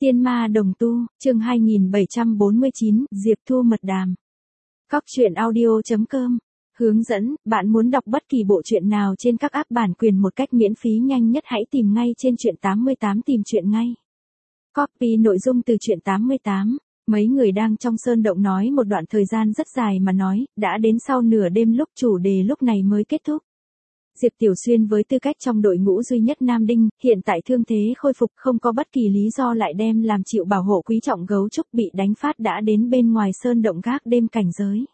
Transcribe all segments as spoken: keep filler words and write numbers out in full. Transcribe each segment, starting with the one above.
Tiên ma đồng tu, chương hai nghìn bảy trăm bốn mươi chín, Diệp Thu mật đàm. Cóc truyện audio chấm com. Hướng dẫn, bạn muốn đọc bất kỳ bộ truyện nào trên các app bản quyền một cách miễn phí nhanh nhất hãy tìm ngay trên truyện tám mươi tám tìm truyện ngay. Copy nội dung từ truyện tám mươi tám. Mấy người đang trong sơn động nói một đoạn thời gian rất dài mà nói, đã đến sau nửa đêm lúc chủ đề lúc này mới kết thúc. Diệp Tiểu Xuyên với tư cách trong đội ngũ duy nhất Nam Đinh, hiện tại thương thế khôi phục không có bất kỳ lý do lại đem làm chịu bảo hộ quý trọng gấu trúc bị đánh phát đã đến bên ngoài sơn động gác đêm cảnh giới.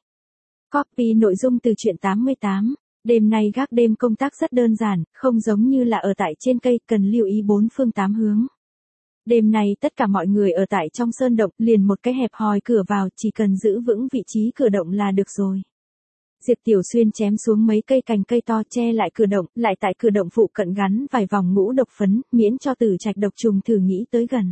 Copy nội dung từ truyện tám mươi tám. Đêm nay gác đêm công tác rất đơn giản, không giống như là ở tại trên cây, cần lưu ý bốn phương tám hướng. Đêm nay tất cả mọi người ở tại trong sơn động, liền một cái hẹp hòi cửa vào, chỉ cần giữ vững vị trí cửa động là được rồi. Diệp Tiểu Xuyên chém xuống mấy cây cành cây to che lại cửa động, lại tại cửa động phụ cận gắn vài vòng ngũ độc phấn, miễn cho tử trạch độc trùng thử nghĩ tới gần.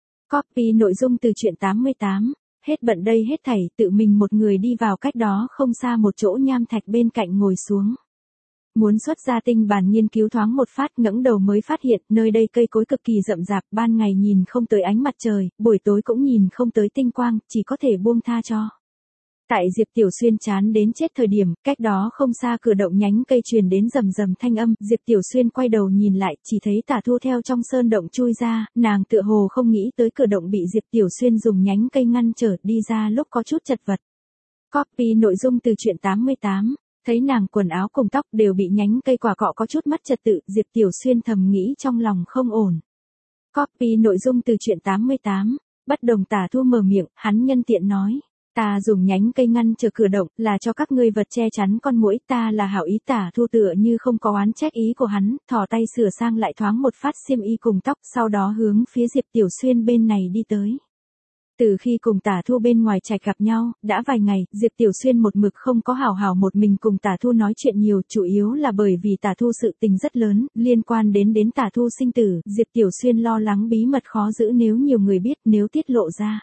Copy nội dung từ truyện tám mươi tám. Hết bận đây hết thảy, tự mình một người đi vào cách đó không xa một chỗ nham thạch bên cạnh ngồi xuống. Muốn xuất ra tinh bản nghiên cứu thoáng một phát, ngẩng đầu mới phát hiện, nơi đây cây cối cực kỳ rậm rạp, ban ngày nhìn không tới ánh mặt trời, buổi tối cũng nhìn không tới tinh quang, chỉ có thể buông tha cho. Tại Diệp Tiểu Xuyên chán đến chết thời điểm, cách đó không xa cửa động nhánh cây truyền đến rầm rầm thanh âm, Diệp Tiểu Xuyên quay đầu nhìn lại, chỉ thấy Tả Thu theo trong sơn động chui ra, nàng tựa hồ không nghĩ tới cửa động bị Diệp Tiểu Xuyên dùng nhánh cây ngăn trở, đi ra lúc có chút chật vật. Copy nội dung từ truyện tám mươi tám. Thấy nàng quần áo cùng tóc đều bị nhánh cây quả cọ có chút mất trật tự, Diệp Tiểu Xuyên thầm nghĩ trong lòng không ổn. Copy nội dung từ truyện tám mươi tám. Bất đồng Tả Thu mở miệng, hắn nhân tiện nói. Ta dùng nhánh cây ngăn trở cửa động, là cho các ngươi vật che chắn con muỗi, ta là hảo ý. Tả Thu tựa như không có oán trách ý của hắn, thò tay sửa sang lại thoáng một phát xiêm y cùng tóc, sau đó hướng phía Diệp Tiểu Xuyên bên này đi tới. Từ khi cùng Tả Thu bên ngoài trạch gặp nhau, đã vài ngày, Diệp Tiểu Xuyên một mực không có hảo hảo một mình cùng Tả Thu nói chuyện nhiều, chủ yếu là bởi vì Tả Thu sự tình rất lớn, liên quan đến đến Tả Thu sinh tử, Diệp Tiểu Xuyên lo lắng bí mật khó giữ nếu nhiều người biết, nếu tiết lộ ra.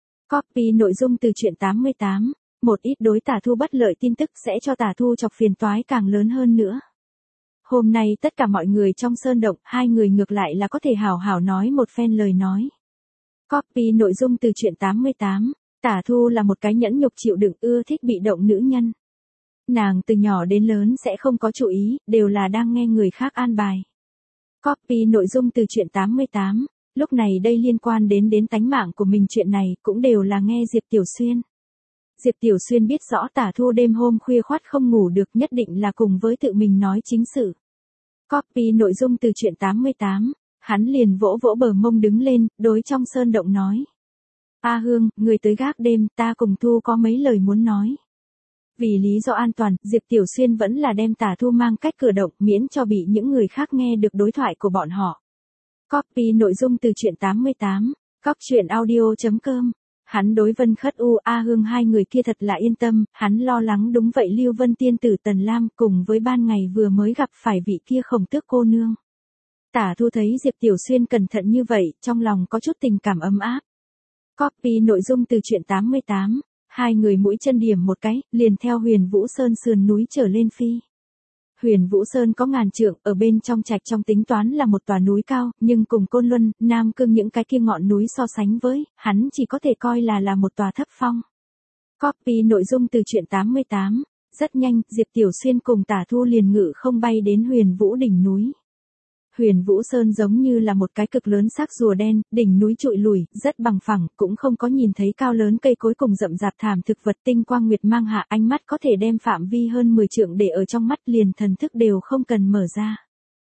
Copy nội dung từ truyện tám mươi tám. Một ít đối Tả Thu bất lợi tin tức sẽ cho Tả Thu chọc phiền toái càng lớn hơn nữa. Hôm nay tất cả mọi người trong sơn động, hai người ngược lại là có thể hảo hảo nói một phen lời nói. Copy nội dung từ truyện tám mươi tám. Tả Thu là một cái nhẫn nhục chịu đựng, ưa thích bị động nữ nhân. Nàng từ nhỏ đến lớn sẽ không có chủ ý, đều là đang nghe người khác an bài. Copy nội dung từ truyện tám mươi tám. Lúc này đây liên quan đến đến tánh mạng của mình, chuyện này cũng đều là nghe Diệp Tiểu Xuyên. Diệp Tiểu Xuyên biết rõ Tả Thu đêm hôm khuya khoắt không ngủ được, nhất định là cùng với tự mình nói chính sự. Copy nội dung từ truyện tám mươi tám. Hắn liền vỗ vỗ bờ mông đứng lên, đối trong sơn động nói. A Hương, người tới gác đêm, ta cùng Thu có mấy lời muốn nói. Vì lý do an toàn, Diệp Tiểu Xuyên vẫn là đem Tả Thu mang cách cửa động, miễn cho bị những người khác nghe được đối thoại của bọn họ. Copy nội dung từ truyện tám mươi tám. Cóc truyện audio chấm com. Hắn đối Vân Khất U, A Hương hai người kia thật là yên tâm, hắn lo lắng đúng vậy Lưu Vân tiên tử Tần Lam cùng với ban ngày vừa mới gặp phải vị kia Khổng Tước cô nương. Tả Thu thấy Diệp Tiểu Xuyên cẩn thận như vậy, trong lòng có chút tình cảm ấm áp. Copy nội dung từ truyện tám mươi tám. Hai người mũi chân điểm một cái, liền theo Huyền Vũ Sơn sườn núi trở lên phi. Huyền Vũ Sơn có ngàn trượng, ở bên trong trạch trong tính toán là một tòa núi cao, nhưng cùng Côn Luân, Nam Cương những cái kia ngọn núi so sánh với, hắn chỉ có thể coi là là một tòa thấp phong. Copy nội dung từ truyện tám mươi tám. Rất nhanh, Diệp Tiểu Xuyên cùng Tả Thu liền ngự không bay đến Huyền Vũ đỉnh núi. Huyền Vũ Sơn giống như là một cái cực lớn xác rùa đen, đỉnh núi trụi lùi, rất bằng phẳng, cũng không có nhìn thấy cao lớn cây cối cùng rậm rạp thảm thực vật, tinh quang nguyệt mang hạ, ánh mắt có thể đem phạm vi hơn mười trượng để ở trong mắt, liền thần thức đều không cần mở ra.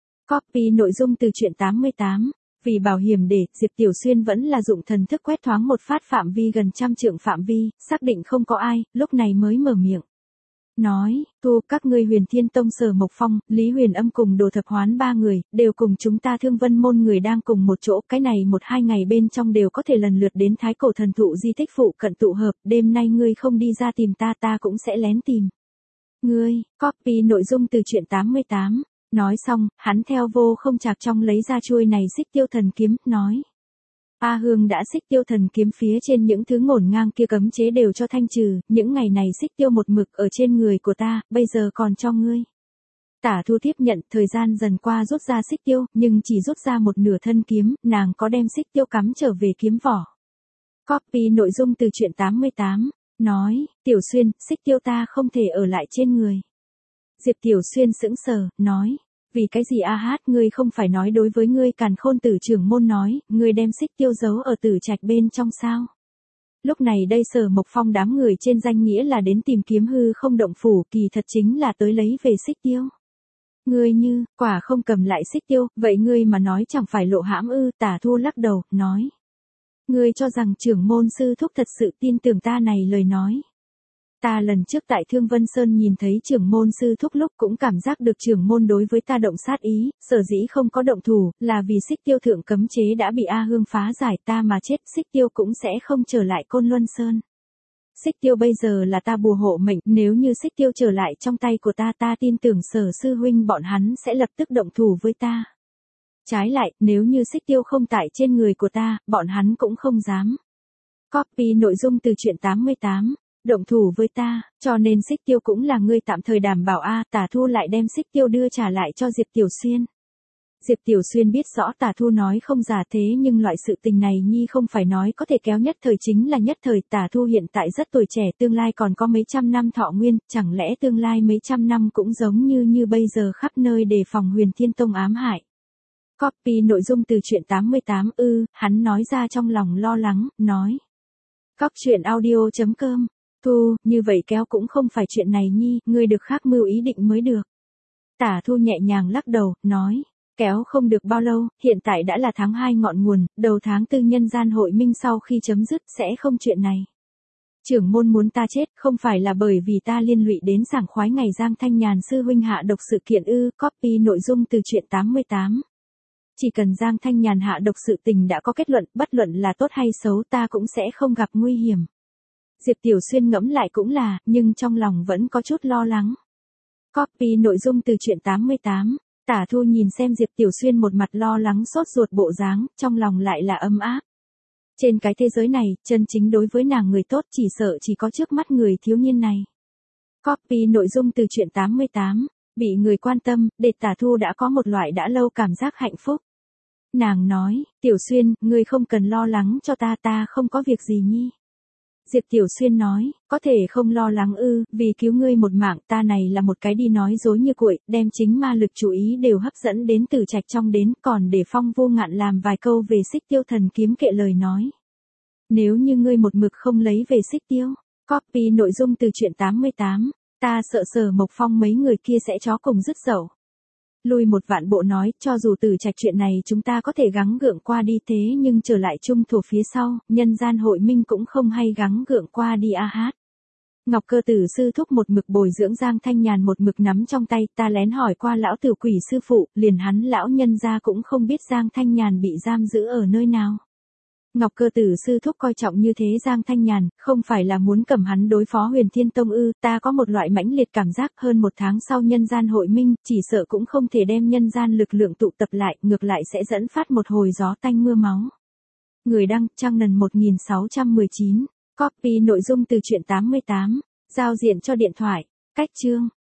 Copy nội dung từ truyện tám mươi tám. Vì bảo hiểm để, Diệp Tiểu Xuyên vẫn là dụng thần thức quét thoáng một phát phạm vi gần trăm trượng phạm vi, xác định không có ai, lúc này mới mở miệng. Nói, Thu, các ngươi Huyền Thiên Tông Sở Mộc Phong, Lý Huyền Âm cùng Đồ Thập Hoán ba người, đều cùng chúng ta Thương Vân môn người đang cùng một chỗ, cái này một hai ngày bên trong đều có thể lần lượt đến Thái Cổ Thần Thụ di tích phụ cận tụ hợp, đêm nay ngươi không đi ra tìm ta, ta cũng sẽ lén tìm. Ngươi, copy nội dung từ truyện tám mươi tám. Nói xong, hắn theo vô không chạc trong lấy ra chuôi này Xích Tiêu Thần kiếm, nói. A Hương đã Xích Tiêu Thần kiếm phía trên những thứ ngổn ngang kia cấm chế đều cho thanh trừ, những ngày này Xích Tiêu một mực ở trên người của ta, bây giờ còn cho ngươi. Tả Thu tiếp nhận, thời gian dần qua rút ra xích tiêu, nhưng chỉ rút ra một nửa thân kiếm, nàng có đem xích tiêu cắm trở về kiếm vỏ. Copy nội dung từ truyện tám mươi tám, nói, Tiểu Xuyên, xích tiêu ta không thể ở lại trên người. Diệp Tiểu Xuyên sững sờ, nói, vì cái gì a hát ngươi không phải nói đối với ngươi Càn Khôn Tử trưởng môn nói, ngươi đem xích tiêu giấu ở tử trạch bên trong sao? Lúc này đây Sở Mộc Phong đám người trên danh nghĩa là đến tìm kiếm hư không động phủ, kỳ thật chính là tới lấy về xích tiêu. Ngươi như, quả không cầm lại xích tiêu, vậy ngươi mà nói chẳng phải lộ hãm ư? Tả Thu lắc đầu, nói. Ngươi cho rằng trưởng môn sư thúc thật sự tin tưởng ta này lời nói. Ta lần trước tại Thương Vân Sơn nhìn thấy trưởng môn sư thúc lúc cũng cảm giác được trưởng môn đối với ta động sát ý, sở dĩ không có động thủ, là vì xích tiêu thượng cấm chế đã bị A Hương phá giải, ta mà chết xích tiêu cũng sẽ không trở lại Côn Luân Sơn. Xích tiêu bây giờ là ta bùa hộ mệnh, nếu như xích tiêu trở lại trong tay của ta ta tin tưởng Sở sư huynh bọn hắn sẽ lập tức động thủ với ta. Trái lại, nếu như xích tiêu không tại trên người của ta, bọn hắn cũng không dám. Copy nội dung từ truyện tám mươi tám, động thủ với ta, cho nên xích tiêu cũng là ngươi tạm thời đảm bảo a. Tả Thu lại đem xích tiêu đưa trả lại cho Diệp Tiểu Xuyên. Diệp Tiểu Xuyên biết rõ Tả Thu nói không giả thế nhưng loại sự tình này nhi không phải nói có thể kéo nhất thời chính là nhất thời. Tả Thu hiện tại rất tuổi trẻ, tương lai còn có mấy trăm năm thọ nguyên, chẳng lẽ tương lai mấy trăm năm cũng giống như như bây giờ khắp nơi đề phòng Huyền Thiên Tông ám hại. Copy nội dung từ truyện tám mươi tám ư, hắn nói ra trong lòng lo lắng, nói. Cóc truyện audio chấm com, Thu, như vậy kéo cũng không phải chuyện này nhi, ngươi được khác mưu ý định mới được. Tả Thu nhẹ nhàng lắc đầu, nói, kéo không được bao lâu, hiện tại đã là tháng hai ngọn nguồn, đầu tháng tư nhân gian hội minh sau khi chấm dứt sẽ không chuyện này. Trưởng môn muốn ta chết không phải là bởi vì ta liên lụy đến sảng khoái ngày Giang Thanh Nhàn sư huynh hạ độc sự kiện ư. Copy nội dung từ truyện tám mươi tám. Chỉ cần Giang Thanh Nhàn hạ độc sự tình đã có kết luận, bất luận là tốt hay xấu ta cũng sẽ không gặp nguy hiểm. Diệp Tiểu Xuyên ngẫm lại cũng là, nhưng trong lòng vẫn có chút lo lắng. Copy nội dung từ truyện tám mươi tám, Tả Thu nhìn xem Diệp Tiểu Xuyên một mặt lo lắng sốt ruột bộ dáng, trong lòng lại là ấm áp. Trên cái thế giới này, chân chính đối với nàng người tốt chỉ sợ chỉ có trước mắt người thiếu niên này. Copy nội dung từ truyện tám mươi tám, bị người quan tâm, để Tả Thu đã có một loại đã lâu cảm giác hạnh phúc. Nàng nói, Tiểu Xuyên, ngươi không cần lo lắng cho ta, ta không có việc gì nhi. Diệp Tiểu Xuyên nói, có thể không lo lắng ư, vì cứu ngươi một mạng, ta này là một cái đi nói dối như cuội, đem chính ma lực chú ý đều hấp dẫn đến Tử Trạch trong đến, còn để Phong Vô Ngạn làm vài câu về xích tiêu thần kiếm kệ lời nói. Nếu như ngươi một mực không lấy về xích tiêu, copy nội dung từ truyện tám mươi tám, ta sợ Sở Mộc Phong mấy người kia sẽ chó cùng dứt dậu. Lui một vạn bộ nói, cho dù Tử Trạch chuyện này chúng ta có thể gắng gượng qua đi thế nhưng trở lại trung thổ phía sau, nhân gian hội minh cũng không hay gắng gượng qua đi a hát. Ngọc Cơ Tử sư thúc một mực bồi dưỡng Giang Thanh Nhàn một mực nắm trong tay, ta lén hỏi qua lão tử quỷ sư phụ, liền hắn lão nhân gia cũng không biết Giang Thanh Nhàn bị giam giữ ở nơi nào. Ngọc Cơ Tử sư thúc coi trọng như thế Giang Thanh Nhàn, không phải là muốn cầm hắn đối phó Huyền Thiên Tông ư, ta có một loại mãnh liệt cảm giác hơn một tháng sau nhân gian hội minh, chỉ sợ cũng không thể đem nhân gian lực lượng tụ tập lại, ngược lại sẽ dẫn phát một hồi gió tanh mưa máu. Người đăng, Trang Nần một nghìn sáu trăm mười chín, copy nội dung từ truyện tám mươi tám, giao diện cho điện thoại, cách chương.